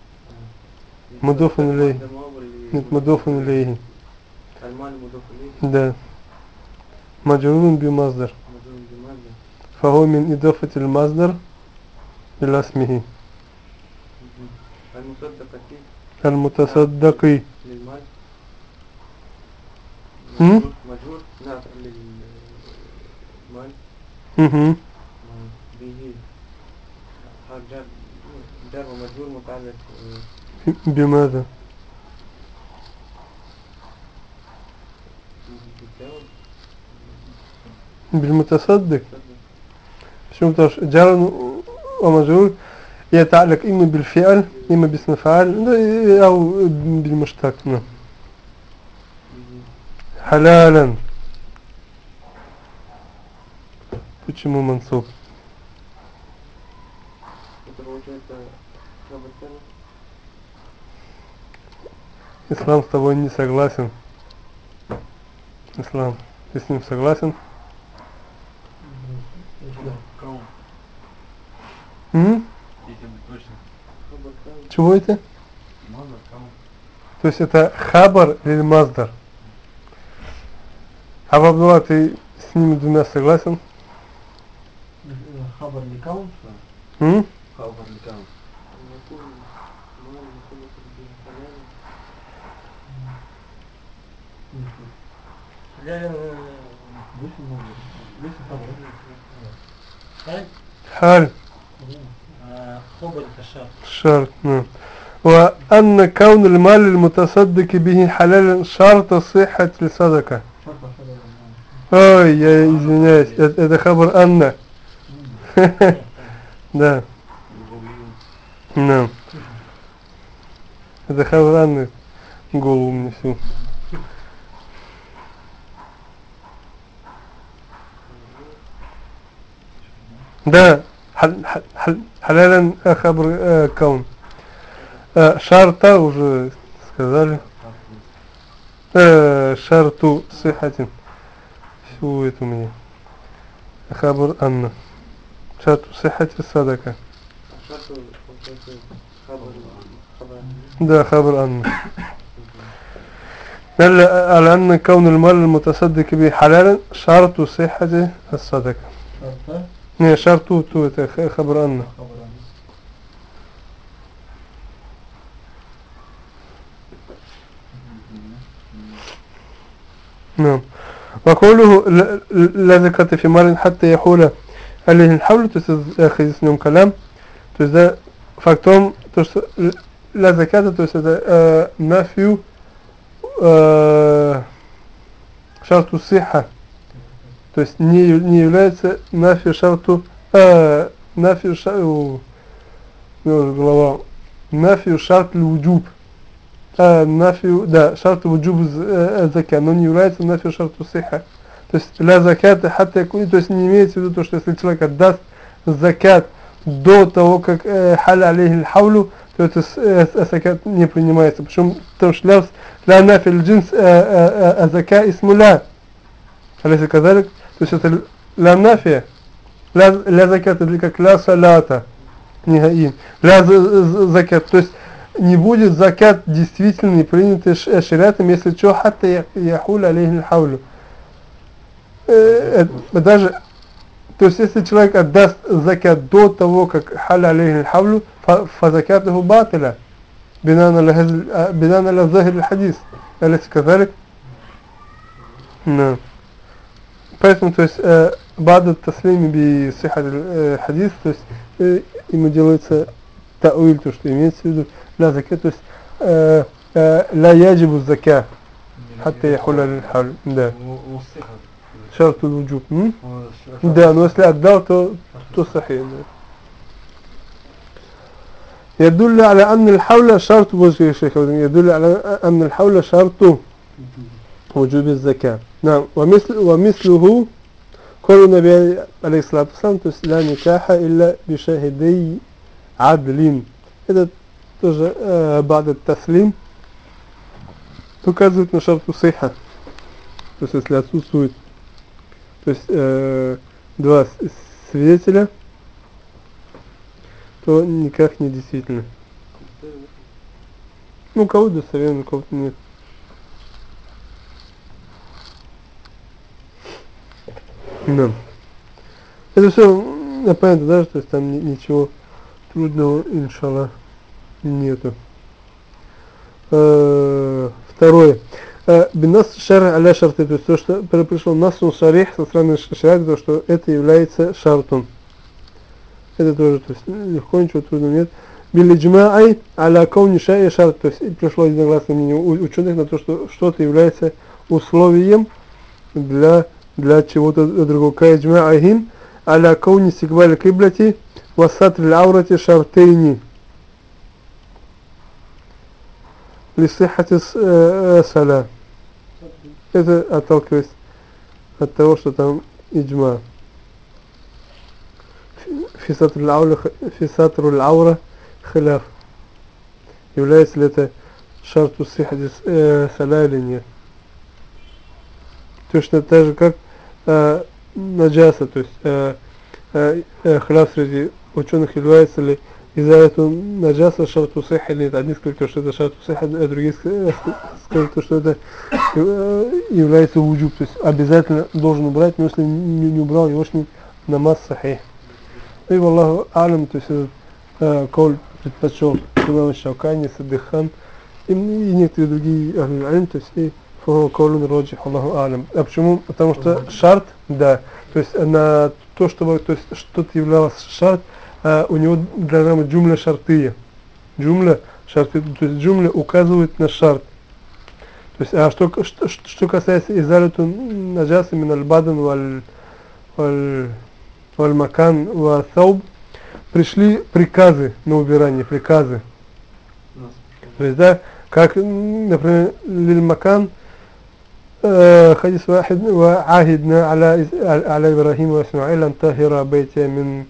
مضاف إليه. Нет, مضاف إليه. المال مضاف إليه. Да. مجرور بمصدر. مجرور بمصدر. فهو من إضافة المصدر إلى اسمه. المصدق المتصدق. للمال. هم؟ مجرور نعت للمال. مهم. به حرف جر جر ومجرور متعلق بماذا؟ بالجواب. بالمتصدق. شو بتعرف جار ومجرور يتعلق إما بالفعل إما باسم فاعل أو بالمشتق. نعم. حلالا. Почему мансуб? Это получается хабар кана. Ислам с тобой не согласен. Ислам, ты с ним согласен? Каун. М? Если быть точно. Хабар кана. Чего это? Мазар, каун. То есть это хабар или маздар? А в Абдулла ты с ними двумя согласен? خبر لكون М? خبر لكون يكون مال مرتبط بالحلال. حلال ليش الموضوع ليش خبر حال حال خبر الشرط. شرط. نعم. وأن كون المال المتصدق به حلالا شرط صحة الصدقة. Ой, я извиняюсь, это, это хабар Анна. Да. Да. Это хабар Анны. Голову мне всю. Да. Халялян хабар каун. Шарта уже сказали. Шарту сихатин. Все это у меня. Хабар Анна. Шарту сихати садака. Да, хабар Анна. دل على أن كون المال المتصدق به حلالا شرط صحة الصدقة. نه شرط تو خبر أن. نعم. وقوله لا زكاة في مال حتى يحول عليه الحول تأخذ اسمهم كلام. То есть да, фактом то что لا زكاة то есть это نفي шарту сиха, то есть не, не является нафи шарту э, нафи шарту голова нафи шарт луджуб э, нафи да шарт луджуб зака, но не является нафи шарту сиха. То есть ля заката хатта якуни, то есть не имеется в виду то, что если человек отдаст закат до того, как халь алейхи хаулю, то это закат не принимается. Почему? Потому что ля لا نافي الجنس الذكاء اسمه لا أليس كذلك؟ То есть это لا نافية لا لا زكاة как لا صلاة نهائيا لا закат, то есть не будет закат действительный принятый шариатом, если что حتى يحول عليه الحول э, э, даже, то есть если человек отдаст закят до того, как халя алейхи хавлю, фазакятуху батиля, бинана ля захир хадис, алейс казалик. Поэтому, то есть, э, бада таслими би сихат хадис, то есть, э, ему делается тауиль, то, что имеется в виду, ля закят, то есть, э, э, ля яджибу закя, хатта яхуля лиль хавлю, да. Шарт вуджуб. Да, но если отдал, то, то сахih. يدل على أن الحول شرط وجوب الشيخ يدل على أن الحول شرط وجوب الزكاة. نعم. ومثل ومثله قول النبي عليه الصلاة والسلام لا نكاح إلا بشاهدي عدل. إذا بعد التسليم указывает на шарту сиха. То есть если отсутствует, то есть э, два свидетеля, то никак не действительно. Ну, у кого достоверно, у кого-то нет. Да. Это все понятно, да, то есть там ничего трудного, иншаллах, нету. Э, второе. Бинас шар аля шарты, то есть то, что пришел насун шарих со стороны шариата, то, что это является шартом. Это тоже, то есть легко, ничего трудного нет. Билиджма'ай аля кауни ша'i шарт, то есть пришло единогласное мнение у ученых на то, что что-то является условием для, для чего-то другого. Кайджма'ахим аля кауни сигваль киблати васатр аурати шартейни. Лисихати сала. Это отталкиваясь от того, что там иджма. Фисатрул аура хиляф. Является ли это шарту сихати сала или нет? Точно так же, как э, наджаса, то есть э, э, э, хиляф среди ученых, является ли из-за этого наджаса шарту сиха или нет. Одни скажут, что это шарту сиха, а другие скажут, что это является вуджуб, то есть обязательно должен убрать, но если не, не убрал, его намаз сахих. И валлаху алям, то есть этот э, кол предпочел имам Шаукани, Саддыхан и, и некоторые другие ахль-алим, то есть и фаху колун роджих, Аллаху алям. А почему? Потому что шарт, да, то есть на то, чтобы, то есть что-то являлось шарт, Uh, у него должна быть джумля шартия. Джумля шарты, то есть джумля указывает на шарт. То есть, а что, что, что касается изалиту наджаса мин аль-бадан валь валь макан ва сауб, пришли приказы на убирание, приказы. То есть, да, как, например, лиль макан حديث واحد وعاهدنا على على إبراهيم وإسماعيل أن طهر بيتي من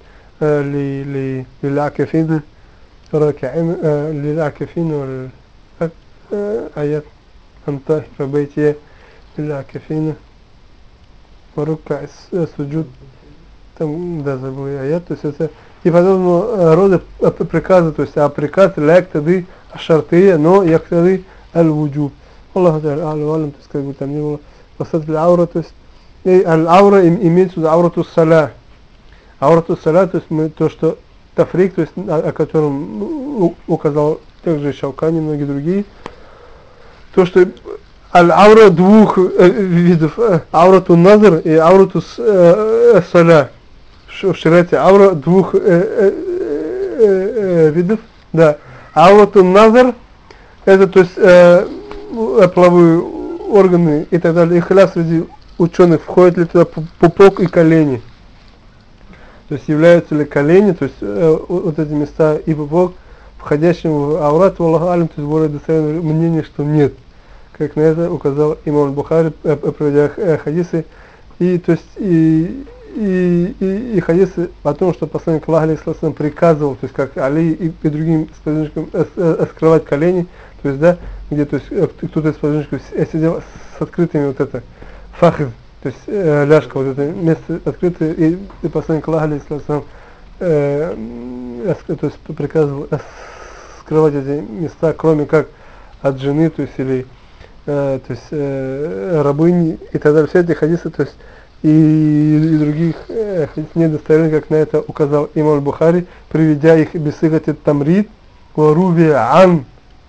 للعاكفين راكعين للعاكفين والآيات أن طهر بيتي للعاكفين وركع السجود там да забыл аят, то есть это и подобного рода приказы, то есть а приказ ляктады шартия, но яктады аль-вуджуб. Аллаху та'аля аль-валам, то есть как бы там не было васат аль-аура, то есть аль-аура имеется в виду аурату саля. Аурату саля, то есть мы то, что тафрик, то есть о, о котором указал также Шаукани и многие другие, то, что аль-аура двух э, видов, э, аурату назар и аурату э, саля. В шариате аура двух э, э, э, э, видов, да. Аурату назар, это то есть э, половые органы и так далее, и хиляф среди ученых, входит ли туда пупок и колени. То есть являются ли колени, то есть э, вот эти места и пупок, входящим в аурат, Аллаху алям, то есть более достоверное мнение, что нет. Как на это указал имам Бухари, э, проводя э, хадисы, и то есть и И, и, и хадисы о том, что посланник Аллаха алейхиссалям приказывал, то есть как Али и, и другим сподвижникам скрывать колени, то есть да, где то есть кто-то из сподвижников сидел с открытыми вот это фахиз, то есть э, ляжка, вот это место открытое, и, и посланник Аллаха алейхиссалям э, то есть приказывал скрывать эти места, кроме как от жены, то есть или э, то есть э, рабыни и так далее. Все эти хадисы, то есть и, и других э, хадисов недостоверных, как на это указал имам Бухари, приведя их бисыгати тамрид, варуви ан,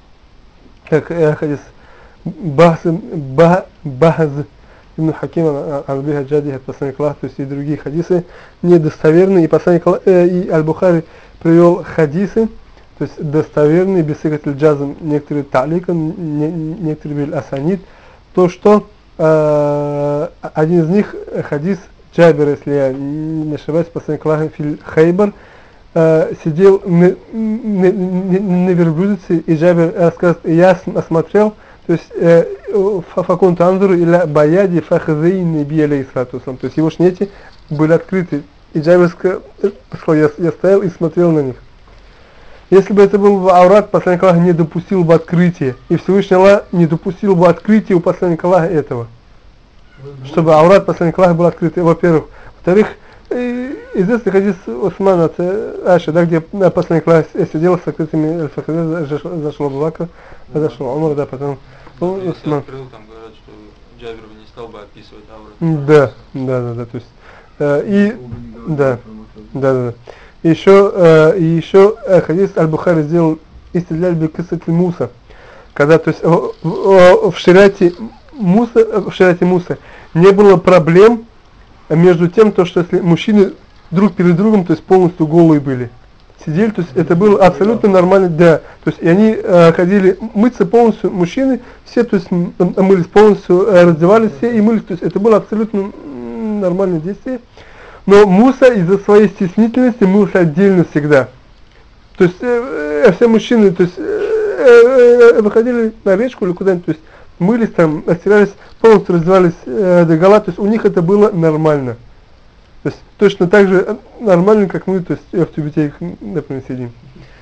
как э, хадис Бахз, Бахз ибн Хаким аль-Биха Джади, посланник Аллаха, то есть и другие хадисы недостоверные, и посланник э, и Аль-Бухари привел хадисы, то есть достоверные, бисыгати джазм, некоторые таликан, не, некоторые бил асанид, то что э, один из них хадис Джабир, если я не ошибаюсь, посланник Аллаха филь Хайбар, э, сидел на, на, на, на верблюдице, и Джабир рассказывает, я осмотрел, то есть факунту анзуру иля баяди фахзейни би алейхиссалату вассалам, то есть его шнети были открыты, и Джабир сказал, я, я стоял и смотрел на них. Если бы это был аурат, посланник Аллаха не допустил бы открытия, и Всевышний Аллах не допустил бы открытия у посланника Аллаха этого, чтобы аурат посланника Аллаха был открыт, во-первых. Во-вторых, известный хадис Усмана от Аши, да, где посланник Аллаха сидел с открытыми аль-Фахазе, зашел Абу Бакр, зашел Умар, да, потом Ну, Усман. открыл, там говорят, что Джабир не стал бы описывать ауру. Да, да, да, да, то есть, э, и, да, да, да, да. Еще, э, и еще э, хадис Аль-Бухари сделал истиляль бикисати Муса, когда, то есть, в, в, в шариате Муса, в шариате Муса не было проблем между тем, то, что если мужчины друг перед другом, то есть полностью голые были, сидели, то есть это было абсолютно нормально, да, то есть и они э, ходили мыться полностью, мужчины, все, то есть мылись полностью, э, раздевались все и мылись, то есть это было абсолютно нормальное действие. Но Муса из-за своей стеснительности мылся отдельно всегда. То есть э, э, все мужчины, то есть э, э, выходили на речку или куда-нибудь, то есть мылись там, остирались, полностью раздевались э, догола, то есть у них это было нормально. То есть точно так же нормально, как мы, то есть в тюбетейках, например, сидим.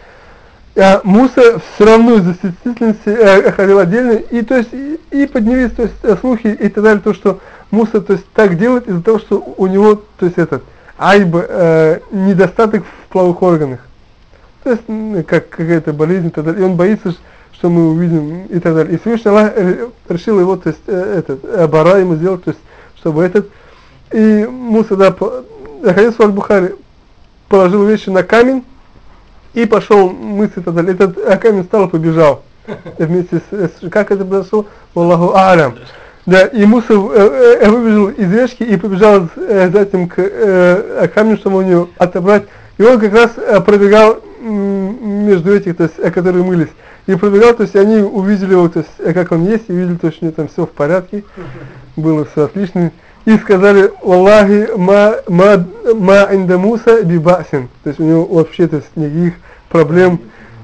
А Муса все равно из-за стеснительности э, ходил отдельно, и то есть и, и поднялись, то есть слухи и так далее, то что Муса, то есть так делает из-за того, что у него, то есть этот айб, э, недостаток в половых органах, то есть как какая-то болезнь и так далее, и он боится, что мы увидим и так далее. И Всевышний Аллах решил его, то есть э, этот бара ему сделать, то есть чтобы этот, и Муса, да, хадис Аль-Бухари положил вещи на камень и пошел мыться и так далее. Этот камень встал и побежал вместе с, как это произошло, Аллаху А'алям. Да, и Муса э, э, выбежал из речки и побежал э, за этим к э, камню, чтобы у него отобрать. И он как раз э, пробегал м, между этих, то есть, э, которые мылись. И пробегал, то есть они увидели его, то есть, э, как он есть, и видели, то, что у него там все в порядке, было все отлично. И сказали, Аллахи, ма, ма, ма инда Муса бибасин. То есть у него вообще, то есть, никаких проблем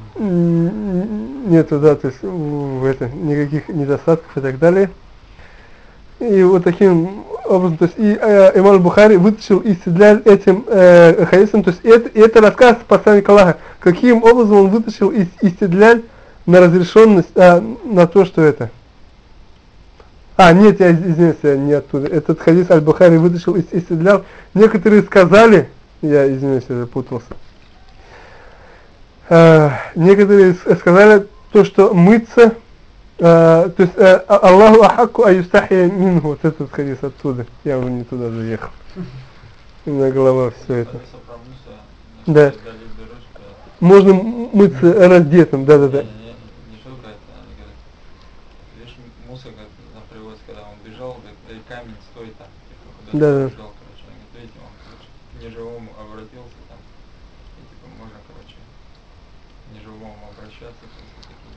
нету, да, то есть в это, никаких недостатков и так далее. И вот таким образом, то есть и э, имам Бухари вытащил истидляль этим э, хадисом, то есть это, это рассказ посланника Аллаха, каким образом он вытащил истидляль на разрешенность, а, на то, что это. А, нет, я извиняюсь, я не оттуда. Этот хадис Аль-Бухари вытащил из истидляль. Некоторые сказали, я извиняюсь, я запутался. Э, некоторые сказали то, что мыться, Uh, то есть uh, Аллаху ахакку аюстахия минху, вот этот хадис оттуда, я уже не туда заехал, у меня голова все это. Да. Можно мыться раздетым, да, да, да. Не шутка, это, они говорят, видишь, Муса, как приводится, когда он бежал, и камень стоит там, типа, куда да, он да. бежал, короче, он говорит, видите, он, короче, к неживому обратился там, и типа, можно, короче, к неживому обращаться, то есть, такие,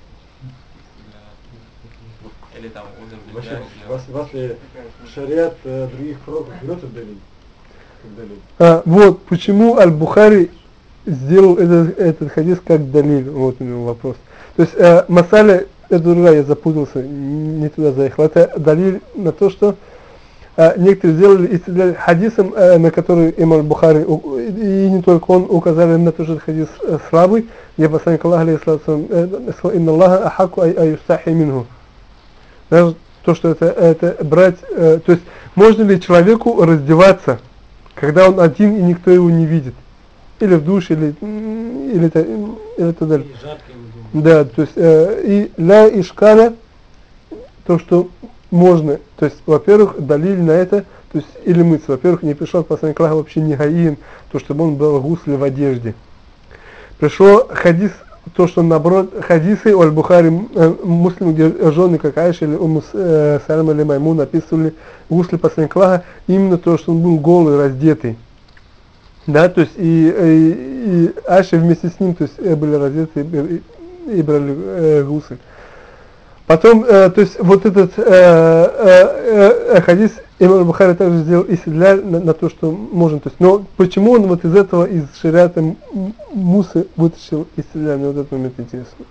или там узор Вообще, вас, вас ли шариат э, других пророков берет отдалить? А, вот, почему Аль-Бухари сделал этот, этот хадис как далиль, вот у него вопрос. То есть, э, масаля, это другая, я запутался, не туда заехал, это далиль на то, что э, некоторые сделали истидляль хадисом, э, на который имам Аль-Бухари, и не только он, указали на то, что этот хадис э, слабый, где посланник Аллаха, алейхиссалату сказал, инна Аллаха ахаку аюстахи минху. Даже то, что это, это брать, э, то есть можно ли человеку раздеваться, когда он один и никто его не видит, или в душе, или или это, или так далее. Да, то есть э, и ля ишкаля, то, что можно, то есть, во-первых, далили на это, то есть, или мыться. Во-первых, не пришел посланник Аллаха вообще не гаин, то, чтобы он был гусли в одежде. Пришло хадис, то, что наоборот, хадисы у Аль-Бухари, э, муслим, где жены, как Айша или Уму э, Салама или Маймун описывали гусли посланника Аллаха, именно то, что он был голый, раздетый. Да, то есть и, и, и Айша вместе с ним, то есть были раздеты и, и брали э, гусль. Потом, э, то есть вот этот э, э, э, хадис имам Аль-Бухари также сделал истидлял на, на то, что можно, то есть, но почему он вот из этого, из шариата Мусы вытащил истидлял, мне вот этот момент интересно.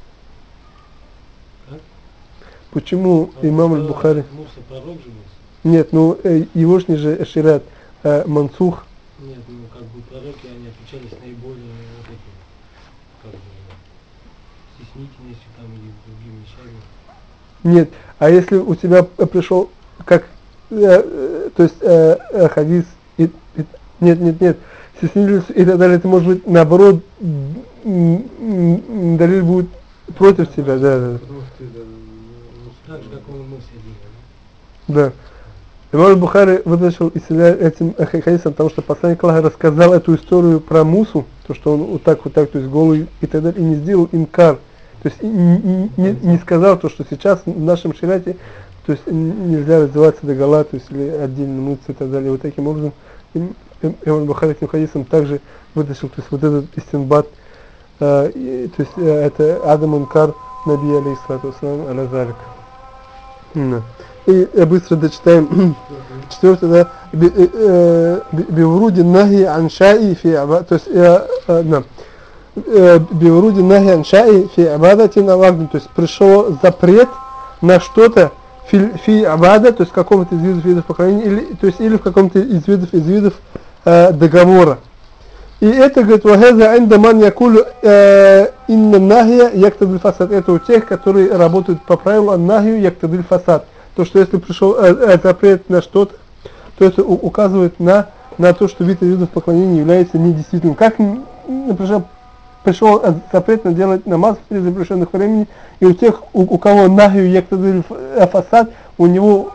Как? Почему А имам Муса- Аль-Бухари? Муса пророк же Муса? Нет, ну э, егошний же шариат э, Мансух. Нет, ну как бы пророки, они отличались наиболее вот этим, как бы, стеснительностью там или другими вещами. Нет, а если у тебя пришел как, э, э, то есть э, э, хадис, и, и, нет, нет, нет, стеснительность и так далее, это может быть наоборот, далиль будет против тебя, да, да, Потому что это, Так же, как он мы все делали. да. Имам Аль-Бухари вытащил этим хадисом, потому что посланник Аллаха рассказал эту историю про Мусу, то, что он вот так, вот так, то есть голый и так далее, и не сделал инкар. То есть не, не, не сказал то, что сейчас в нашем шариате, то есть нельзя раздеваться до гола, то есть или отдельно мыться и так далее. Вот таким образом имам Аль-Бухари этим хадисом также вытащил, то есть вот этот истинбат, э, и, то есть э, это Адам инкар Наби алейхиссалату вассалам аля залик. Да. И э, быстро дочитаем четвертое, да, бивруди нахи аншаи фи абад, то есть э, э, да. Бивруди нахи аншаи фи абадатин авагдин, то есть пришел запрет на что-то фи, фи абада, то есть в каком-то из видов, видов поклонения, или, то есть или в каком-то из видов, из видов э, договора. И это, говорит, вахаза индаман якулю инна нахия яктадиль фасад. Это у тех, которые работают по правилу нахию яктадиль фасад. То, что если пришел э, э, запрет на что-то, то это у, указывает на, на то, что вид из видов поклонения является недействительным. Как, например, пришел запрет на делать намаз при запрещенных времени, и у тех, у, у кого нахию яктадиль фасад, у него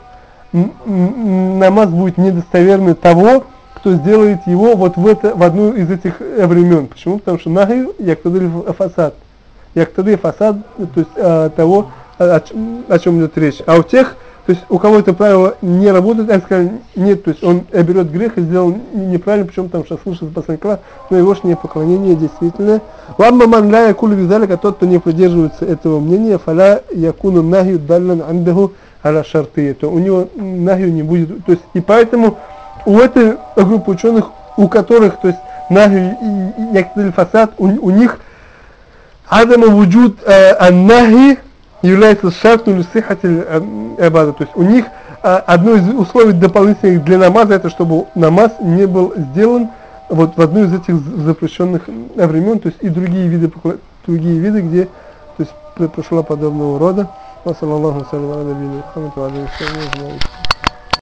намаз будет недостоверный того, кто сделает его вот в, это, в одну из этих времен. Почему? Потому что нахию яктадиль фасад. Яктадиль фасад, то есть а, того, о, о чем идет речь. А у тех, то есть у кого это правило не работает, они сказали, нет, то есть он берет грех и сделал неправильно, причем там что слышал посланник Аллаха, но его не поклонение действительно. Ламма ман ля якулю бизалика, тот, кто не придерживается этого мнения, фаля якуну нахию даллан андаху аля шарты, то у него нахию не будет, то есть и поэтому у этой группы ученых, у которых, то есть нахию и яктадиль фасад, у, у них адама вуджуд ан-нахи является шартом для сихати абада. То есть у них а, одно из условий дополнительных для намаза, это чтобы намаз не был сделан вот в одну из этих запрещенных времен, то есть и другие виды, другие виды, где то есть, произошла подобного рода.